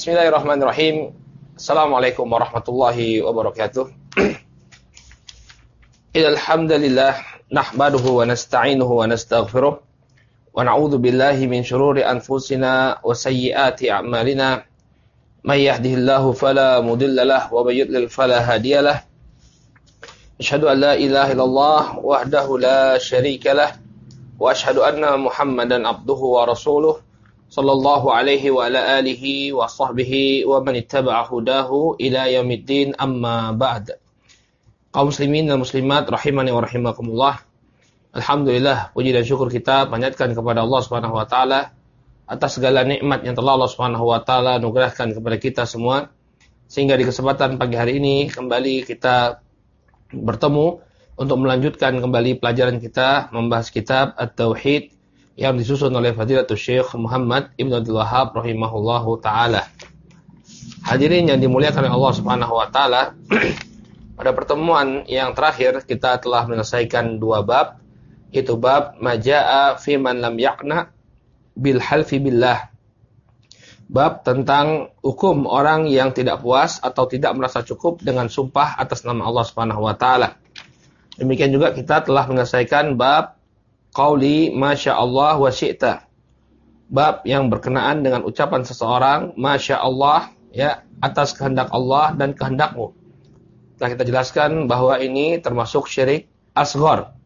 Bismillahirrahmanirrahim. Assalamualaikum warahmatullahi wabarakatuh. Alhamdulillah nahmaduhu wa nasta'inuhu wa nastaghfiruh wa na'udzu billahi min shururi anfusina wa sayyiati a'malina. May yahdihillahu fala mudilla lahu wa may yudlil fala hadiyalah. Asyhadu an la ilaha illallah wahdahu la syarika lah wa asyhadu anna Muhammadan abduhu wa rasuluh sallallahu alaihi wa ala alihi wa sahbihi wa man ittaba'a hudahu ila yaumiddin, amma ba'd. Kaum muslimin dan muslimat rahimani wa rahimakumullah. Alhamdulillah, puji dan syukur kita panjatkan kepada Allah Subhanahu wa taala atas segala nikmat yang telah Allah Subhanahu wa taala anugerahkan kepada kita semua, sehingga di kesempatan pagi hari ini kembali kita bertemu untuk melanjutkan kembali pelajaran kita membahas kitab At-Tauhid yang disusun oleh Fadilatul Syekh Muhammad Ibn Abdul Wahhab rahimahullahu ta'ala. Hadirin yang dimuliakan oleh Allah Subhanahu wa ta'ala, pada pertemuan yang terakhir kita telah menyelesaikan dua bab, yaitu bab Maja'a fi man lam yaqna bil halfi billah. Bab tentang hukum orang yang tidak puas atau tidak merasa cukup dengan sumpah atas nama Allah Subhanahu wa ta'ala. Demikian juga kita telah menyelesaikan bab Qauli Masya Allah wa syi'ta. Bab yang berkenaan dengan ucapan seseorang Masya Allah, ya, atas kehendak Allah dan kehendakmu. Telah kita jelaskan bahwa ini termasuk syirik asghar,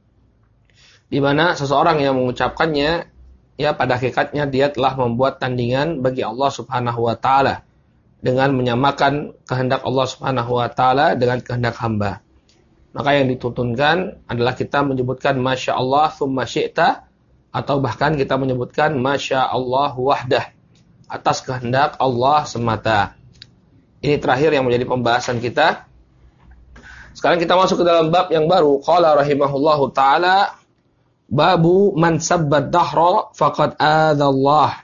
di mana seseorang yang mengucapkannya, ya, pada hakikatnya dia telah membuat tandingan bagi Allah Subhanahu wa taala dengan menyamakan kehendak Allah Subhanahu wa taala dengan kehendak hamba. Maka yang dituntunkan adalah kita menyebutkan Masya Allah thumma syi'ta, atau bahkan kita menyebutkan Masya Allah wahdah, atas kehendak Allah semata. Ini terakhir yang menjadi pembahasan kita. Sekarang kita masuk ke dalam bab yang baru. Qala rahimahullahu ta'ala, babu man sabbad dahra faqad adallah.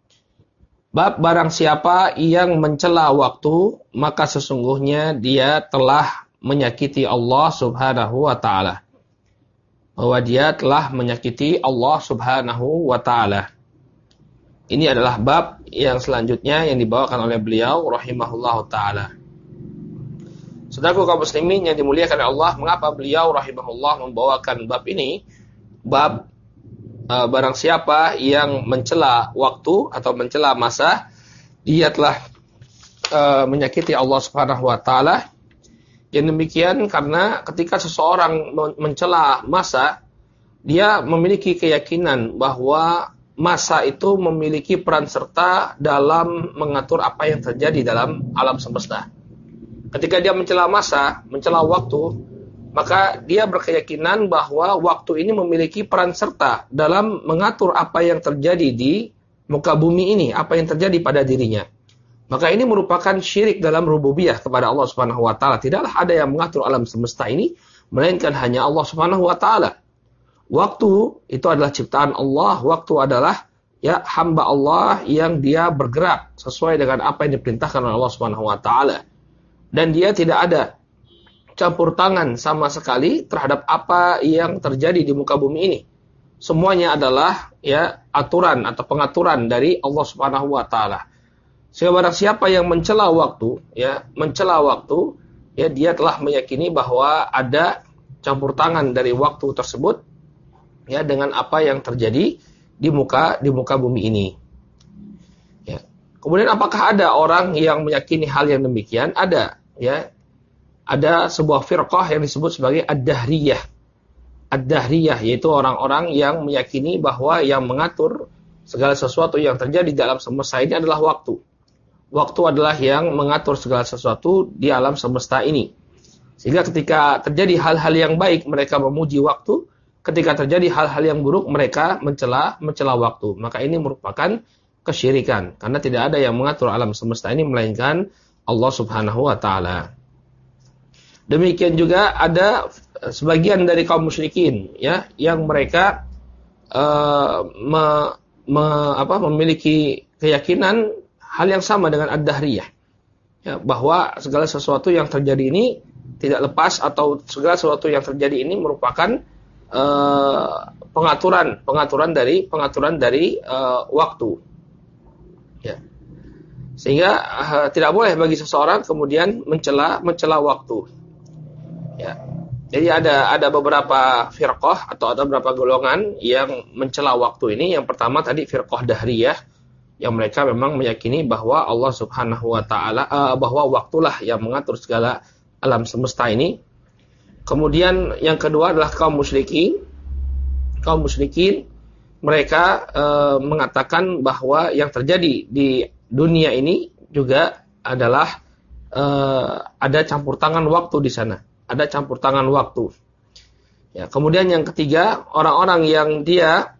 Bab barang siapa yang mencela waktu, maka sesungguhnya dia telah menyakiti Allah Subhanahu wa ta'ala. Bahwa dia telah menyakiti Allah Subhanahu wa ta'ala. Ini adalah bab yang selanjutnya yang dibawakan oleh beliau rahimahullahu ta'ala. Saudaraku kaum muslimin yang dimuliakan oleh Allah, mengapa beliau rahimahullah membawakan bab ini? Bab barang siapa yang mencela waktu atau mencela masa, dia telah menyakiti Allah Subhanahu wa ta'ala. Yang demikian karena ketika seseorang mencela masa, dia memiliki keyakinan bahwa masa itu memiliki peran serta dalam mengatur apa yang terjadi dalam alam semesta. Ketika dia mencela masa, mencela waktu, maka dia berkeyakinan bahwa waktu ini memiliki peran serta dalam mengatur apa yang terjadi di muka bumi ini, apa yang terjadi pada dirinya. Maka ini merupakan syirik dalam rububiyah kepada Allah Subhanahu wa taala. Tidaklah ada yang mengatur alam semesta ini melainkan hanya Allah Subhanahu wa taala. Waktu itu adalah ciptaan Allah, waktu adalah, ya, hamba Allah yang dia bergerak sesuai dengan apa yang diperintahkan oleh Allah Subhanahu wa taala. Dan dia tidak ada campur tangan sama sekali terhadap apa yang terjadi di muka bumi ini. Semuanya adalah, ya, aturan atau pengaturan dari Allah Subhanahu wa taala. Sehingga barang siapa yang mencela waktu, ya, dia telah meyakini bahwa ada campur tangan dari waktu tersebut, ya, dengan apa yang terjadi di muka bumi ini. Ya. Kemudian apakah ada orang yang meyakini hal yang demikian? Ada, ya. Ada sebuah firqah yang disebut sebagai Ad-Dahriyah. Ad-Dahriyah yaitu orang-orang yang meyakini bahwa yang mengatur segala sesuatu yang terjadi dalam semesta ini adalah waktu. Waktu adalah yang mengatur segala sesuatu di alam semesta ini. Sehingga ketika terjadi hal-hal yang baik, mereka memuji waktu. Ketika terjadi hal-hal yang buruk, mereka mencela waktu. Maka ini merupakan kesyirikan. Karena tidak ada yang mengatur alam semesta ini melainkan Allah Subhanahu wa ta'ala. Demikian juga ada sebagian dari kaum musyrikin, ya, yang mereka memiliki keyakinan hal yang sama dengan Ad-Dahriyah, ya, bahwa segala sesuatu yang terjadi ini tidak lepas atau segala sesuatu yang terjadi ini merupakan pengaturan dari waktu. Ya. Sehingga tidak boleh bagi seseorang kemudian mencela waktu. Ya. Jadi ada beberapa firqah atau ada beberapa golongan yang mencela waktu ini. Yang pertama tadi firqah Dahriyah, yang mereka memang meyakini bahwa Allah Subhanahu wa taala bahwa waktulah yang mengatur segala alam semesta ini. Kemudian yang kedua adalah kaum musyrikin. Kaum musyrikin mereka mengatakan bahwa yang terjadi di dunia ini juga adalah ada campur tangan waktu di sana, ada campur tangan waktu. Ya, kemudian yang ketiga, orang-orang yang dia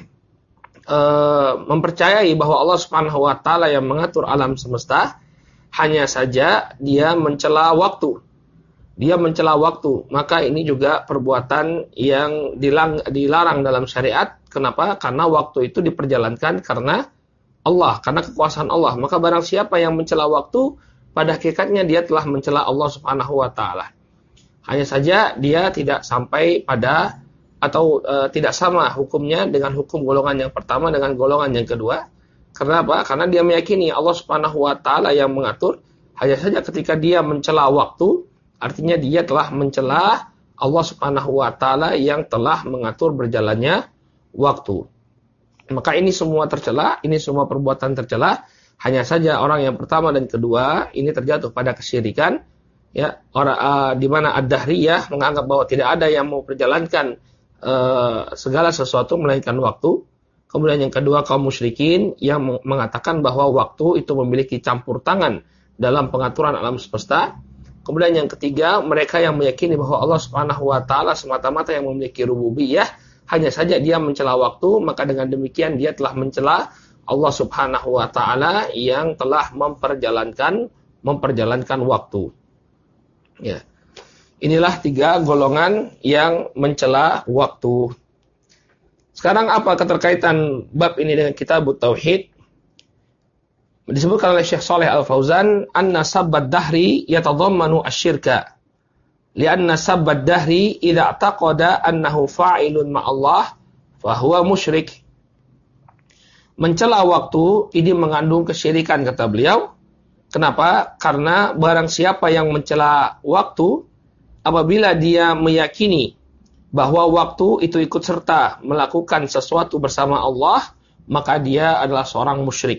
mempercayai bahwa Allah Subhanahu wa taala yang mengatur alam semesta, hanya saja dia mencela waktu. Dia mencela waktu, maka ini juga perbuatan yang dilarang dalam syariat. Kenapa? Karena waktu itu diperjalankan karena Allah, karena kekuasaan Allah. Maka barang siapa yang mencela waktu, pada hakikatnya dia telah mencela Allah Subhanahu wa taala. Hanya saja dia tidak sampai pada atau tidak sama hukumnya dengan hukum golongan yang pertama dengan golongan yang kedua. Karena apa? Karena dia meyakini Allah Subhanahu wa taala yang mengatur. Hanya saja ketika dia mencela waktu, artinya dia telah mencela Allah Subhanahu wa taala yang telah mengatur berjalannya waktu. Maka ini semua tercela, ini semua perbuatan tercela. Hanya saja orang yang pertama dan kedua ini terjatuh pada kesyirikan, ya, orang di mana ad-dahriyah menganggap bahwa tidak ada yang mau perjalankan segala sesuatu melainkan waktu. Kemudian yang kedua kaum musyrikin yang mengatakan bahwa waktu itu memiliki campur tangan dalam pengaturan alam semesta. Kemudian yang ketiga, mereka yang meyakini bahwa Allah Subhanahu wa taala semata-mata yang memiliki rububiyah, hanya saja dia mencela waktu, maka dengan demikian dia telah mencela Allah Subhanahu wa taala yang telah memperjalankan waktu. Ya. Inilah tiga golongan yang mencela waktu. Sekarang apa keterkaitan bab ini dengan kitab Tauhid? Disebutkan oleh Syekh Shalih Al-Fauzan, anna sabbad dahri yatadhammanu asyirka. Lianna sabbad dahri idza taqada annahu fa'ilun ma'allah fahuwa musyrik. Mencela waktu ini mengandung kesyirikan, kata beliau. Kenapa? Karena barang siapa yang mencela waktu, apabila dia meyakini bahwa waktu itu ikut serta melakukan sesuatu bersama Allah, maka dia adalah seorang musyrik.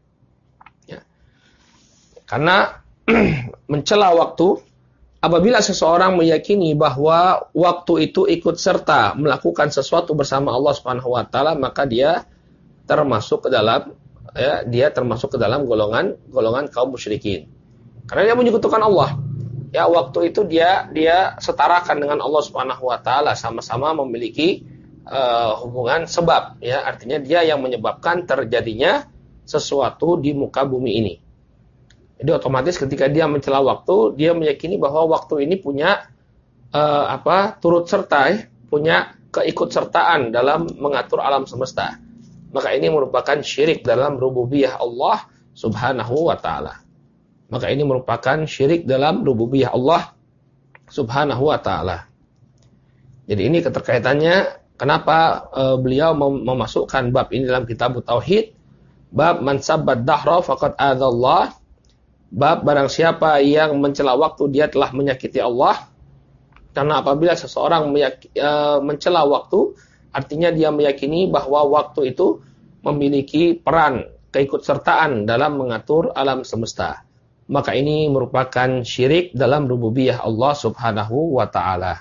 Karena mencela waktu, apabila seseorang meyakini bahwa waktu itu ikut serta melakukan sesuatu bersama Allah Subhanahu wa taala, maka dia termasuk ke dalam golongan kaum musyrikin. Karena dia menyekutukan Allah. Ya, waktu itu dia setarakan dengan Allah Subhanahu wa taala, sama-sama memiliki hubungan sebab, ya, artinya dia yang menyebabkan terjadinya sesuatu di muka bumi ini. Jadi otomatis ketika dia mencela waktu, dia meyakini bahwa waktu ini punya turut serta, punya keikutsertaan dalam mengatur alam semesta. Maka ini merupakan syirik dalam rububiyah Allah Subhanahu wa taala. Maka ini merupakan syirik dalam rububiyah Allah Subhanahu wa taala. Jadi ini keterkaitannya kenapa beliau memasukkan bab ini dalam kitab Tauhid, bab man sabbad dahra faqad adzallah. Bab barang siapa yang mencela waktu, dia telah menyakiti Allah. Karena apabila seseorang mencela waktu, artinya dia meyakini bahwa waktu itu memiliki peran keikutsertaan dalam mengatur alam semesta. Maka ini merupakan syirik dalam rububiyah Allah Subhanahu wa taala.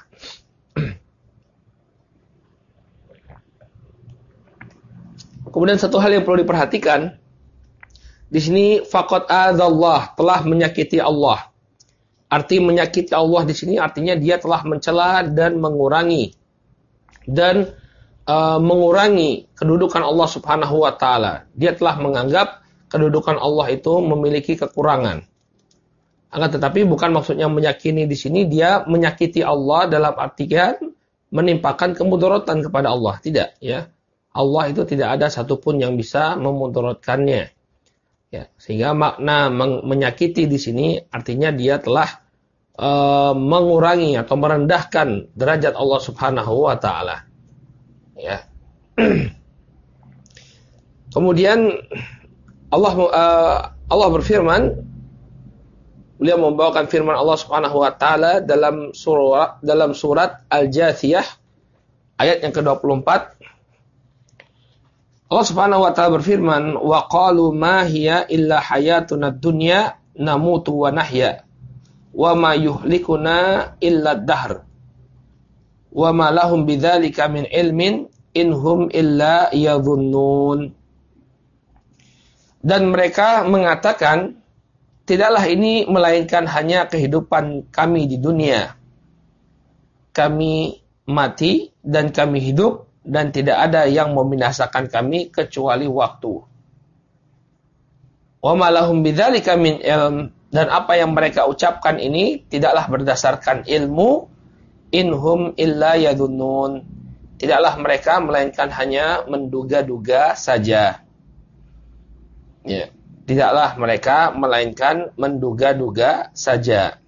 Kemudian satu hal yang perlu diperhatikan, di sini faqad adzallah, telah menyakiti Allah. Arti menyakiti Allah di sini artinya dia telah mencela dan mengurangi kedudukan Allah Subhanahu wa taala. Dia telah menganggap kedudukan Allah itu memiliki kekurangan. Akan tetapi bukan maksudnya menyakini di sini dia menyakiti Allah dalam artian menimpakan kemudaratan kepada Allah, tidak, ya. Allah itu tidak ada satupun yang bisa memudaratkannya. Ya, sehingga makna menyakiti di sini artinya dia telah mengurangi atau merendahkan derajat Allah Subhanahu wa taala. Ya. Kemudian Allah berfirman, beliau membawakan firman Allah Subhanahu wa taala dalam surat Al-Jathiyah ayat yang ke-24. Allah Subhanahu wa taala berfirman, "Wa qalu ma hiya illa hayatuna dunya namutu wa nahya wa ma yuhlikuna illa ad-dahr wa ma lahum bidzalika min ilmin inhum illa yadhunnun." Dan mereka mengatakan, tidaklah ini melainkan hanya kehidupan kami di dunia. Kami mati dan kami hidup, dan tidak ada yang membinasakan kami kecuali waktu. Wa ma lahum bidzalika min ilm, dan apa yang mereka ucapkan ini tidaklah berdasarkan ilmu, inhum illa yadhunnun. Tidaklah mereka melainkan hanya menduga-duga saja. Ya, tidaklah mereka melainkan menduga-duga saja.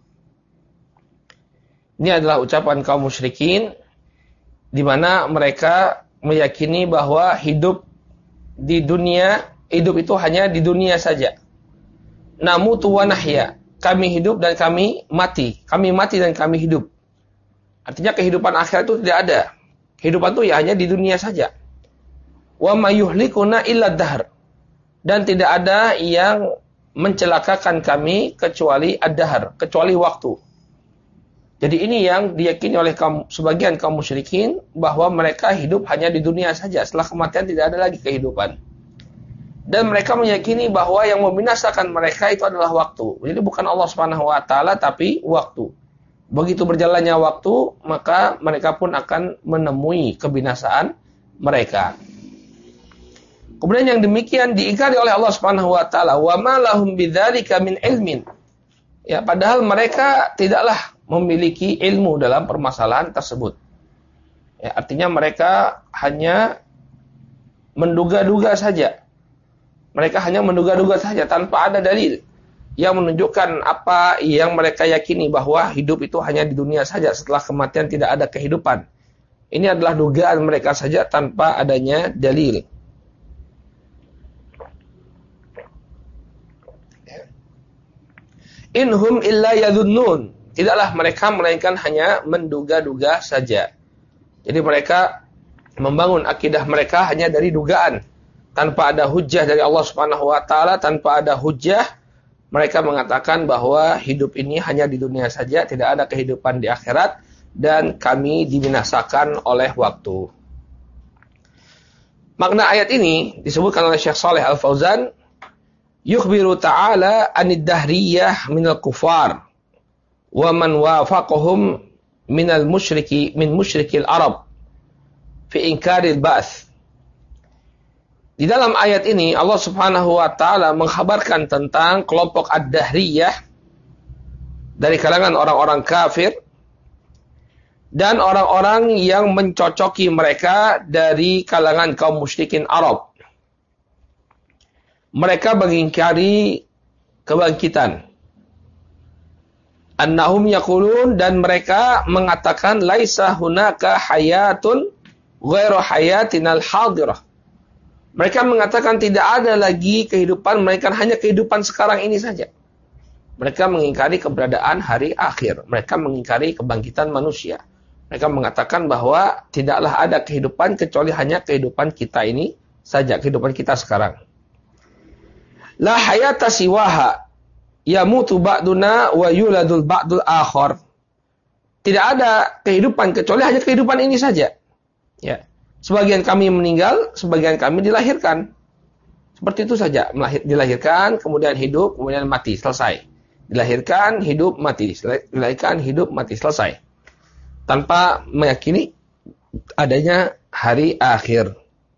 Ini adalah ucapan kaum musyrikin, di mana mereka meyakini bahwa hidup di dunia, hidup itu hanya di dunia saja. Namutu wa nahya, kami hidup dan kami mati. Kami mati dan kami hidup. Artinya kehidupan akhirat itu tidak ada. Kehidupan itu ya hanya di dunia saja. Wa ma yuhlikuna illa dahr, dan tidak ada yang mencelakakan kami kecuali ad-dahr, kecuali waktu. Jadi ini yang diyakini oleh sebagian kaum musyrikin, bahwa mereka hidup hanya di dunia saja, setelah kematian tidak ada lagi kehidupan. Dan mereka meyakini bahwa yang membinasakan mereka itu adalah waktu. Jadi bukan Allah Subhanahu wa taala, tapi waktu. Begitu berjalannya waktu, maka mereka pun akan menemui kebinasaan mereka. Kemudian yang demikian diingkari oleh Allah Subhanahu wa taala, wa ma lahum bidzalika min ilmin. Ya, padahal mereka tidaklah memiliki ilmu dalam permasalahan tersebut. Ya, artinya mereka hanya menduga-duga saja. Mereka hanya menduga-duga saja tanpa ada dalil yang menunjukkan apa yang mereka yakini, bahwa hidup itu hanya di dunia saja, setelah kematian tidak ada kehidupan. Ini adalah dugaan mereka saja tanpa adanya dalil. Inhum illa yadhunnun, tidaklah mereka melainkan hanya menduga-duga saja. Jadi mereka membangun akidah mereka hanya dari dugaan, tanpa ada hujjah dari Allah Subhanahu wa taala, tanpa ada hujjah mereka mengatakan bahwa hidup ini hanya di dunia saja, tidak ada kehidupan di akhirat, dan kami dibinasakan oleh waktu. Makna ayat ini disebutkan oleh Syekh Shalih Al-Fauzan, yukhbiru ta'ala anid dahriyah minal kufar wa man wafaqahum minal musyrikil Arab fi inkaril ba'ts. Di dalam ayat ini Allah Subhanahu wa taala mengkhabarkan tentang kelompok ad-dahriyah dari kalangan orang-orang kafir dan orang-orang yang mencocoki mereka dari kalangan kaum musyrikin Arab. Mereka mengingkari kebangkitan. Annahum yaqulun, dan mereka mengatakan laisa hunaka hayatun ghairu hayatinal hadirah. Mereka mengatakan tidak ada lagi kehidupan melainkan hanya kehidupan sekarang ini saja. Mereka mengingkari keberadaan hari akhir. Mereka mengingkari kebangkitan manusia. Mereka mengatakan bahwa tidaklah ada kehidupan kecuali hanya kehidupan kita ini saja, kehidupan kita sekarang. La hayata siwaha yamutu ba'duna wa yuladul ba'dul akhar. Tidak ada kehidupan kecuali hanya kehidupan ini saja. Ya. Sebagian kami meninggal, sebagian kami dilahirkan. Seperti itu saja, dilahirkan, kemudian hidup, kemudian mati, selesai. Dilahirkan, hidup, mati, dilahirkan, hidup, mati, selesai. Tanpa meyakini adanya hari akhir.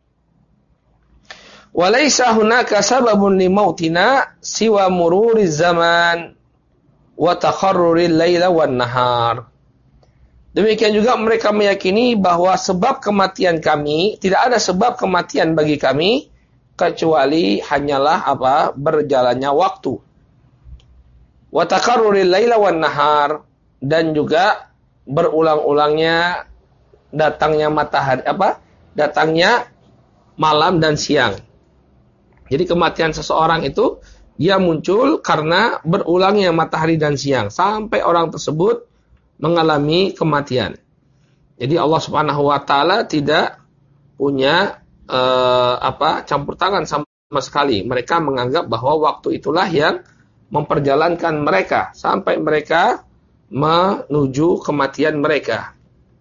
Walaysa hunaka sababun limautina siwa mururiz zaman wa takharruril laila wan nahar. Demikian juga mereka meyakini bahwa sebab kematian kami, tidak ada sebab kematian bagi kami kecuali hanyalah berjalannya waktu. Wa takharruril laila wan nahar, dan juga berulang-ulangnya datangnya matahari datangnya malam dan siang. Jadi kematian seseorang itu Dia muncul karena berulangnya matahari dan siang sampai orang tersebut mengalami kematian. Jadi Allah Subhanahu wa taala tidak punya campur tangan sama sekali. Mereka menganggap bahwa waktu itulah yang memperjalankan mereka sampai mereka menuju kematian mereka.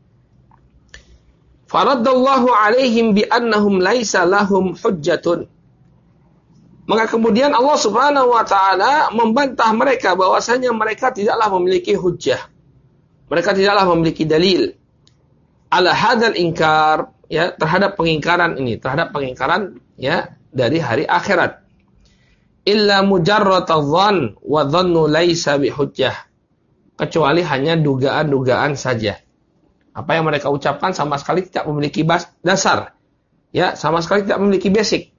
Faradallahu alaihim bi annahum laisa lahum hujjatun. Maka kemudian Allah Subhanahu wa taala membantah mereka bahwasanya mereka tidaklah memiliki hujjah. Mereka tidaklah memiliki dalil ala hadzal inkar, ya, terhadap pengingkaran ini, terhadap pengingkaran, ya, dari hari akhirat. Illa mujarradadh-dhann wa dhannu laisa bihujjah. Kecuali hanya dugaan-dugaan saja. Apa yang mereka ucapkan sama sekali tidak memiliki dasar. Ya, sama sekali tidak memiliki basic.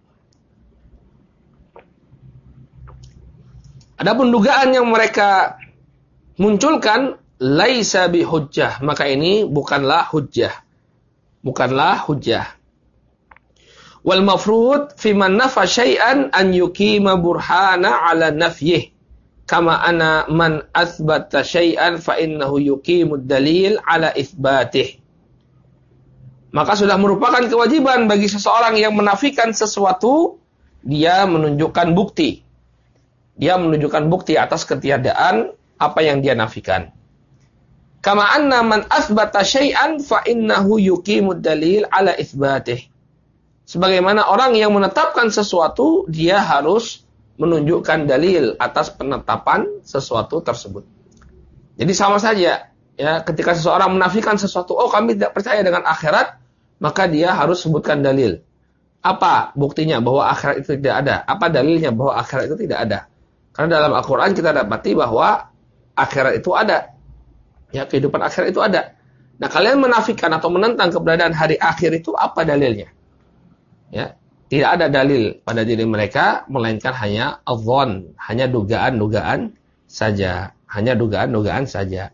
Adapun dugaan yang mereka munculkan laisa bihujjah, maka ini bukanlah hujjah. Bukanlah hujjah. Wal mafrud fi man nafa syai'an an yuqima burhana ala nafyih. Kama ana man athbata syai'an fa innahu yuqimud dalil ala itsbatih. Maka sudah merupakan kewajiban bagi seseorang yang menafikan sesuatu, dia menunjukkan bukti. Dia menunjukkan bukti atas ketiadaan apa yang dia nafikan. Kama anna man athbata syai'an fa innahu yuqimud dalil ala itsbatih. Sebagaimana orang yang menetapkan sesuatu, dia harus menunjukkan dalil atas penetapan sesuatu tersebut. Jadi sama saja, ya, ketika seseorang menafikan sesuatu, oh kami tidak percaya dengan akhirat, maka dia harus sebutkan dalil. Apa buktinya bahwa akhirat itu tidak ada? Apa dalilnya bahwa akhirat itu tidak ada? Karena dalam Al-Quran kita dapati bahwa akhirat itu ada. Ya, kehidupan akhirat itu ada. Nah, kalian menafikan atau menentang keberadaan hari akhir itu, apa dalilnya? Ya, tidak ada dalil pada diri mereka, melainkan hanya adh-dhann, hanya dugaan-dugaan saja. Hanya dugaan-dugaan saja.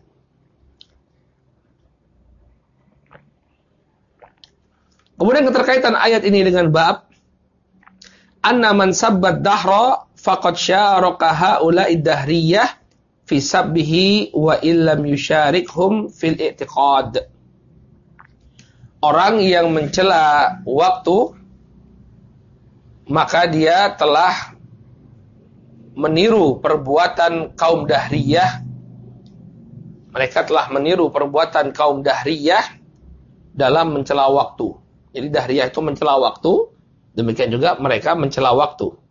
Kemudian keterkaitan ayat ini dengan bab anna man sabbat dahra faqad syaraka haula'i dahriyah fi sabbihi wa illam yusyarikhum fil i'tiqad. Orang yang mencela waktu, maka dia telah meniru perbuatan kaum dahriyah. Mereka telah meniru perbuatan kaum dahriyah dalam mencela waktu. Jadi dahriyah itu mencela waktu, demikian juga mereka mencela waktu.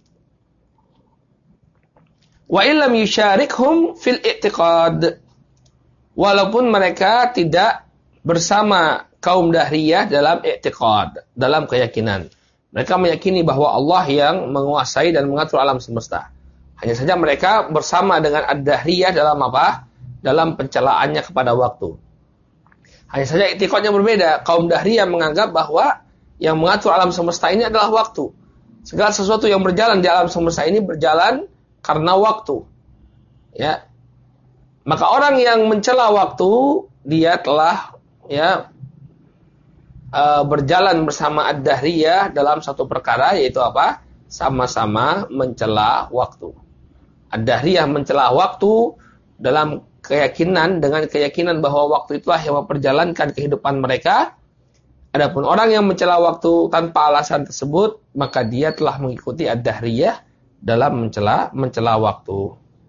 Wa illam yusyarikhum fil i'tiqad. Walaupun mereka tidak bersama kaum dahriyah dalam i'tiqad, dalam keyakinan. Mereka meyakini bahwa Allah yang menguasai dan mengatur alam semesta. Hanya saja mereka bersama dengan ad-dahriyah dalam apa? Dalam pencelaannya kepada waktu. Hanya saja i'tiqadnya berbeda. Kaum dahriyah menganggap bahwa yang mengatur alam semesta ini adalah waktu. Segala sesuatu yang berjalan di alam semesta ini berjalan karena waktu. Ya. Maka orang yang mencela waktu, dia telah, ya, berjalan bersama ad-dahriyah dalam satu perkara, yaitu apa? Sama-sama mencela waktu. Ad-dahriyah mencela waktu dalam keyakinan, dengan keyakinan bahwa waktu itulah yang memperjalankan kehidupan mereka. Adapun orang yang mencela waktu tanpa alasan tersebut, maka dia telah mengikuti ad-dahriyah dalam mencela waktu.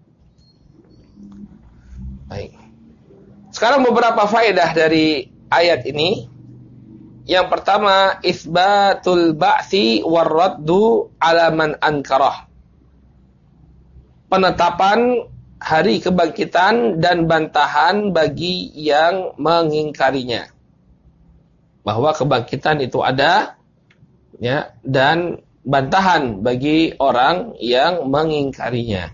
Baik. Sekarang beberapa faedah dari ayat ini. Yang pertama, itsbatul ba'tsi war-raddu 'ala man ankarah. Penetapan hari kebangkitan dan bantahan bagi yang mengingkarinya. Bahwa kebangkitan itu ada, ya, dan bantahan bagi orang yang mengingkarinya.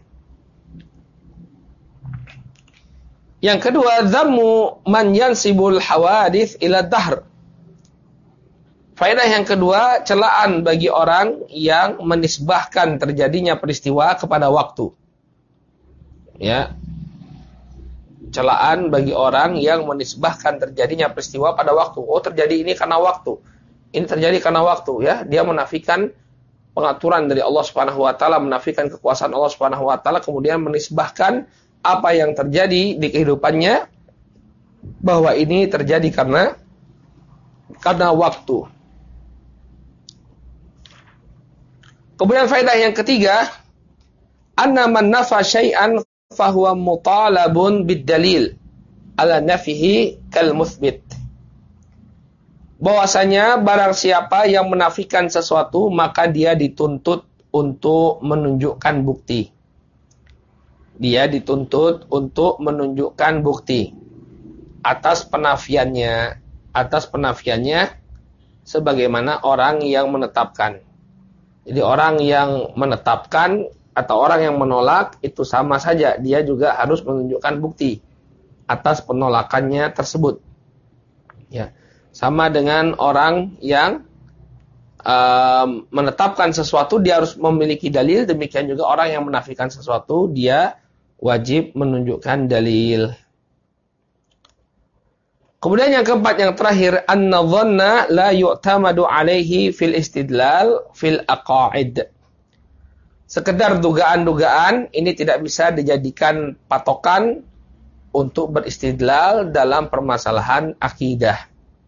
Yang kedua, dzammu man yansibul hawadits ila dahr. Faedah yang kedua, celaan bagi orang yang menisbahkan terjadinya peristiwa kepada waktu. Ya. Celaan bagi orang yang menisbahkan terjadinya peristiwa pada waktu. Oh, terjadi ini karena waktu. Ini terjadi karena waktu, ya. Dia menafikan pengaturan dari Allah Subhanahu wa taala, menafikan kekuasaan Allah Subhanahu wa taala, kemudian menisbahkan apa yang terjadi di kehidupannya bahwa ini terjadi karena waktu. Kemudian faedah yang ketiga, anna man nafa syai'an fahuwa mutalabun bid-dalil ala nafihi kal muthbit. Bahwasanya barang siapa yang menafikan sesuatu maka dia dituntut untuk menunjukkan bukti. Dia dituntut untuk menunjukkan bukti atas penafiannya sebagaimana orang yang menetapkan. Jadi orang yang menetapkan atau orang yang menolak itu sama saja, dia juga harus menunjukkan bukti atas penolakannya tersebut. Ya, sama dengan orang yang menetapkan sesuatu dia harus memiliki dalil, demikian juga orang yang menafikan sesuatu dia wajib menunjukkan dalil. Kemudian yang keempat, yang terakhir, an-nadhanna la yu'tamadu alaihi fil istidlal fil aqaid. Sekedar dugaan-dugaan ini tidak bisa dijadikan patokan untuk beristidlal dalam permasalahan akidah.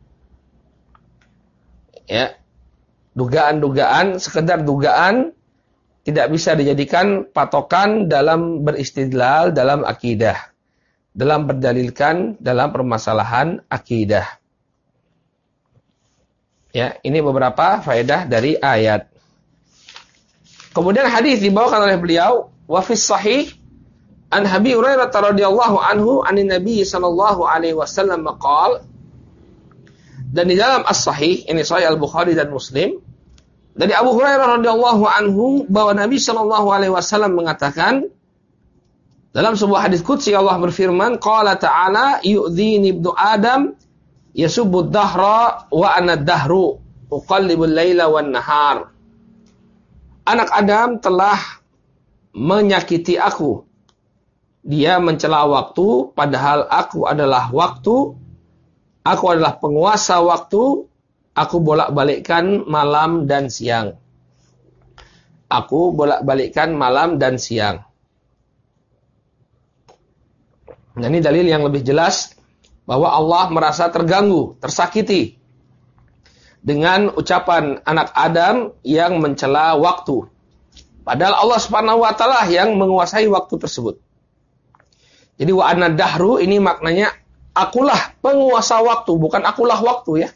Ya. Dugaan-dugaan, sekedar dugaan tidak bisa dijadikan patokan dalam beristidlal dalam akidah, dalam berdalilkan dalam permasalahan akidah. Ya, ini beberapa faedah dari ayat. Kemudian hadis dibawakan oleh beliau, wa fis sahih an Abi Hurairah radhiyallahu anhu anin Nabi sallallahu alaihi wasallam qala. Dan di dalam as-sahih, ini sahih Al-Bukhari dan Muslim, dari Abu Hurairah radhiyallahu anhu bahwa Nabi sallallahu alaihi wasallam mengatakan dalam sebuah hadis qudsi Allah berfirman, qala ta'ala yu'dhini ibnu Adam yasubbu ad-dahra wa ana ad-dahru uqallibul laila wan nahar. Anak Adam telah menyakiti aku. Dia mencela waktu padahal aku adalah waktu. Aku adalah penguasa waktu. Aku bolak-balikkan malam dan siang. Aku bolak-balikkan malam dan siang. Nah, ini dalil yang lebih jelas bahwa Allah merasa terganggu, tersakiti dengan ucapan anak Adam yang mencela waktu. Padahal Allah Subhanahu wa taala yang menguasai waktu tersebut. Jadi wa ana dahru ini maknanya akulah penguasa waktu, bukan akulah waktu ya.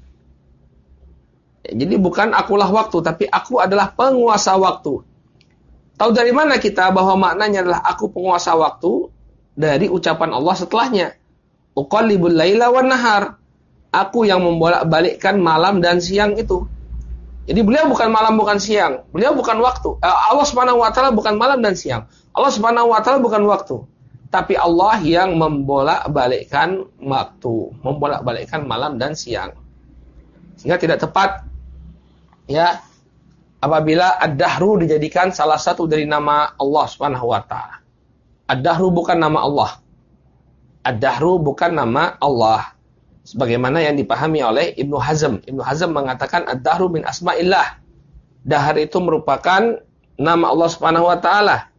Jadi bukan akulah waktu, tapi aku adalah penguasa waktu. Tahu dari mana kita bahwa maknanya adalah aku penguasa waktu? Dari ucapan Allah setelahnya. Uqallibul laila wan nahar. Aku yang membolak-balikkan malam dan siang itu. Jadi beliau bukan malam, bukan siang. Beliau bukan waktu. Allah Subhanahu wa taala bukan malam dan siang. Allah Subhanahu wa taala bukan waktu. Tapi Allah yang membolak-balikkan waktu, membolak-balikkan malam dan siang. Sehingga tidak tepat ya apabila ad-dahru dijadikan salah satu dari nama Allah Subhanahu wa taala. Ad-dahru bukan nama Allah. Ad-dahru bukan nama Allah. Sebagaimana yang dipahami oleh Ibnu Hazm. Ibnu Hazm mengatakan ad-dahru min asma'illah. Dahar itu merupakan nama Allah Subhanahu wa taala.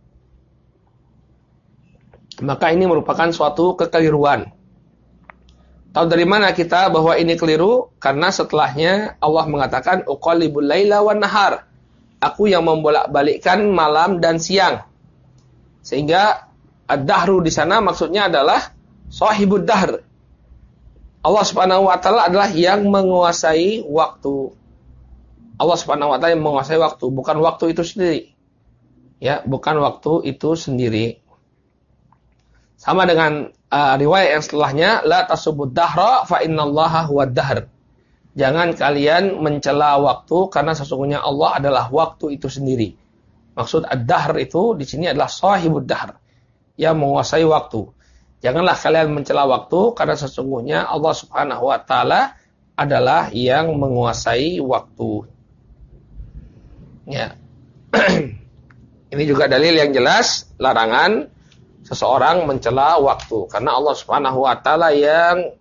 Maka ini merupakan suatu kekeliruan. Tahu dari mana kita bahwa ini keliru? Karena setelahnya Allah mengatakan uqallibul laila wan nahar. Aku yang membolak-balikkan malam dan siang. Sehingga ad-dahru di sana maksudnya adalah sahibud dahr. Allah Subhanahu wa taala adalah yang menguasai waktu. Allah Subhanahu wa taala yang menguasai waktu, bukan waktu itu sendiri. Ya, bukan waktu itu sendiri. Sama dengan riwayat yang setelahnya, la tasubud dahra fa innallaha huwad dahr. Jangan kalian mencela waktu karena sesungguhnya Allah adalah waktu itu sendiri. Maksud ad-dahr itu di sini adalah sahibud dahr, yang menguasai waktu. Janganlah kalian mencela waktu karena sesungguhnya Allah Subhanahu wa taala adalah yang menguasai waktu. Ya. Ini juga dalil yang jelas larangan seseorang mencela waktu karena Allah Subhanahu wa taala yang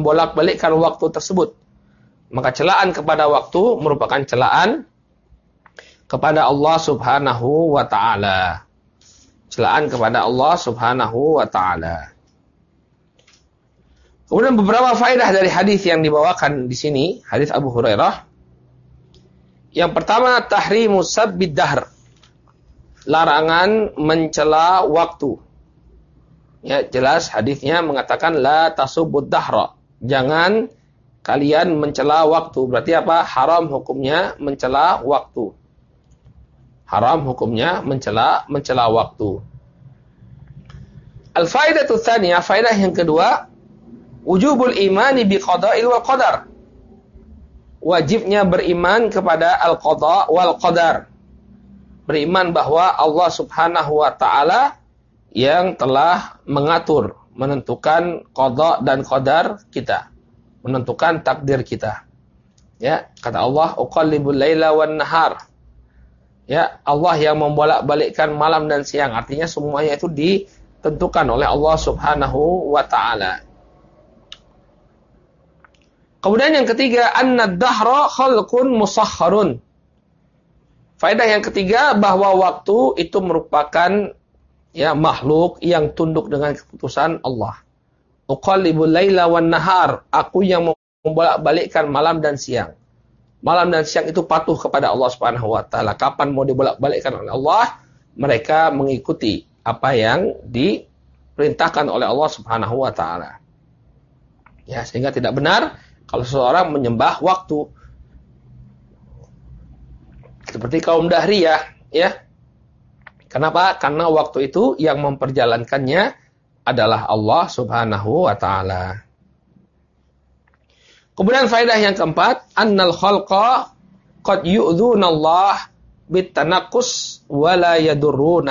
membolak-balikkan waktu tersebut. Maka celaan kepada waktu merupakan celaan kepada Allah Subhanahu wa taala. Celaan kepada Allah Subhanahu wa taala. Kemudian beberapa faedah dari hadis yang dibawakan di sini, hadis Abu Hurairah. Yang pertama, tahrimus sabbid dahr. Larangan mencela waktu. Ya, jelas hadisnya mengatakan la tasubbud dahra. Jangan kalian mencela waktu. Berarti apa? Haram hukumnya mencela waktu. Haram hukumnya mencela waktu. Al-faidatu tsaniyah, faedah yang kedua, wujubul imani bi qada'il wal qadar. Wajibnya beriman kepada al-qada' wal qadar. Beriman bahwa Allah Subhanahu wa taala yang telah mengatur, menentukan qada dan qadar kita, menentukan takdir kita. Ya, kata Allah, uqallibul laila wan nahar. Ya, Allah yang membolak-balikkan malam dan siang. Artinya semuanya itu ditentukan oleh Allah Subhanahu wa taala. Kemudian yang ketiga, annad-dahra khalqun musakharun. Faedah yang ketiga, bahwa waktu itu merupakan ya makhluk yang tunduk dengan keputusan Allah. Uqallibul laila wan nahar. Aku yang membolak-balikkan malam dan siang. Malam dan siang itu patuh kepada Allah Subhanahu wa taala. Kapan mau dibolak-balikkan oleh Allah, mereka mengikuti apa yang diperintahkan oleh Allah Subhanahu wa taala. Ya, sehingga tidak benar kalau seseorang menyembah waktu. Seperti kaum Dahriyah, ya. Kenapa? Karena waktu itu yang memperjalankannya adalah Allah Subhanahu wa taala. Kemudian faedah yang keempat, annal khalqa qad yu'dzunallah bitanaqqus wa la yadurrunah.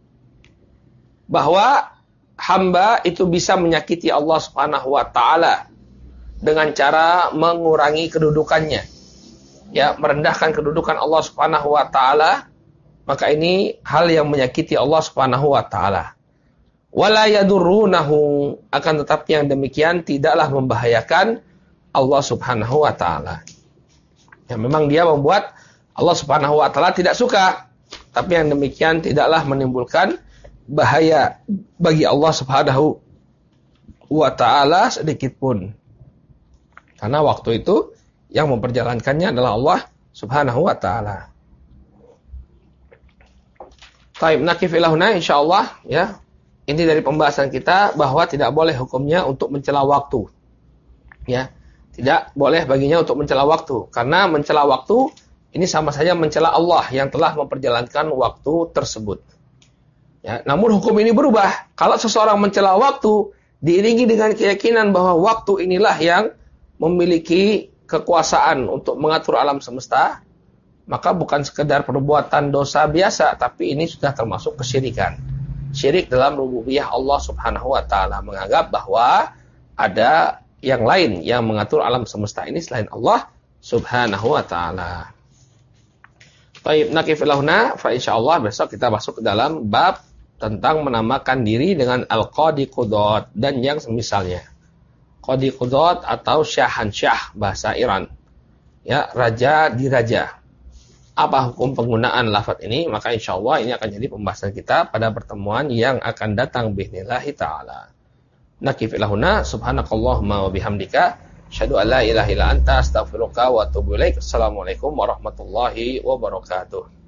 Bahwa hamba itu bisa menyakiti Allah Subhanahu wa taala dengan cara mengurangi kedudukannya. Ya, merendahkan kedudukan Allah Subhanahu wa taala, maka ini hal yang menyakiti Allah Subhanahu wa taala. Wala yadurrunahu, akan tetapi yang demikian tidaklah membahayakan Allah Subhanahu wa taala. Ya, memang dia membuat Allah Subhanahu wa taala tidak suka, tapi yang demikian tidaklah menimbulkan bahaya bagi Allah Subhanahu wa taala sedikit pun. Karena waktu itu yang memperjalankannya adalah Allah Subhanahu wa taala. Baik, nakif ilahuna insyaallah, ya. Ini dari pembahasan kita bahwa tidak boleh hukumnya untuk mencela waktu. Ya. Tidak boleh baginya untuk mencela waktu, karena mencela waktu ini sama saja mencela Allah yang telah memperjalankan waktu tersebut. Ya, namun hukum ini berubah. Kalau seseorang mencela waktu diiringi dengan keyakinan bahwa waktu inilah yang memiliki kekuasaan untuk mengatur alam semesta, maka bukan sekedar perbuatan dosa biasa, tapi ini sudah termasuk kesyirikan. Syirik dalam rububiyah Allah Subhanahu wa taala, menganggap bahwa ada yang lain yang mengatur alam semesta ini selain Allah Subhanahu wa taala. Baik, nakif ilahuna, fa insyaallah besok kita masuk ke dalam bab tentang menamakan diri dengan al-qadi qudot dan yang semisalnya. Qadi qudot atau syahansyah bahasa Iran. Ya, raja diraja. Apa hukum penggunaan lafaz ini? Maka insyaallah ini akan jadi pembahasan kita pada pertemuan yang akan datang biidznillah taala. Nakif ilahuna, subhanakallahumma wa bihamdika, asyhadu an la ilaha illa anta, astaghfiruka wa atubu ilaik. Assalamualaikum warahmatullahi wabarakatuh.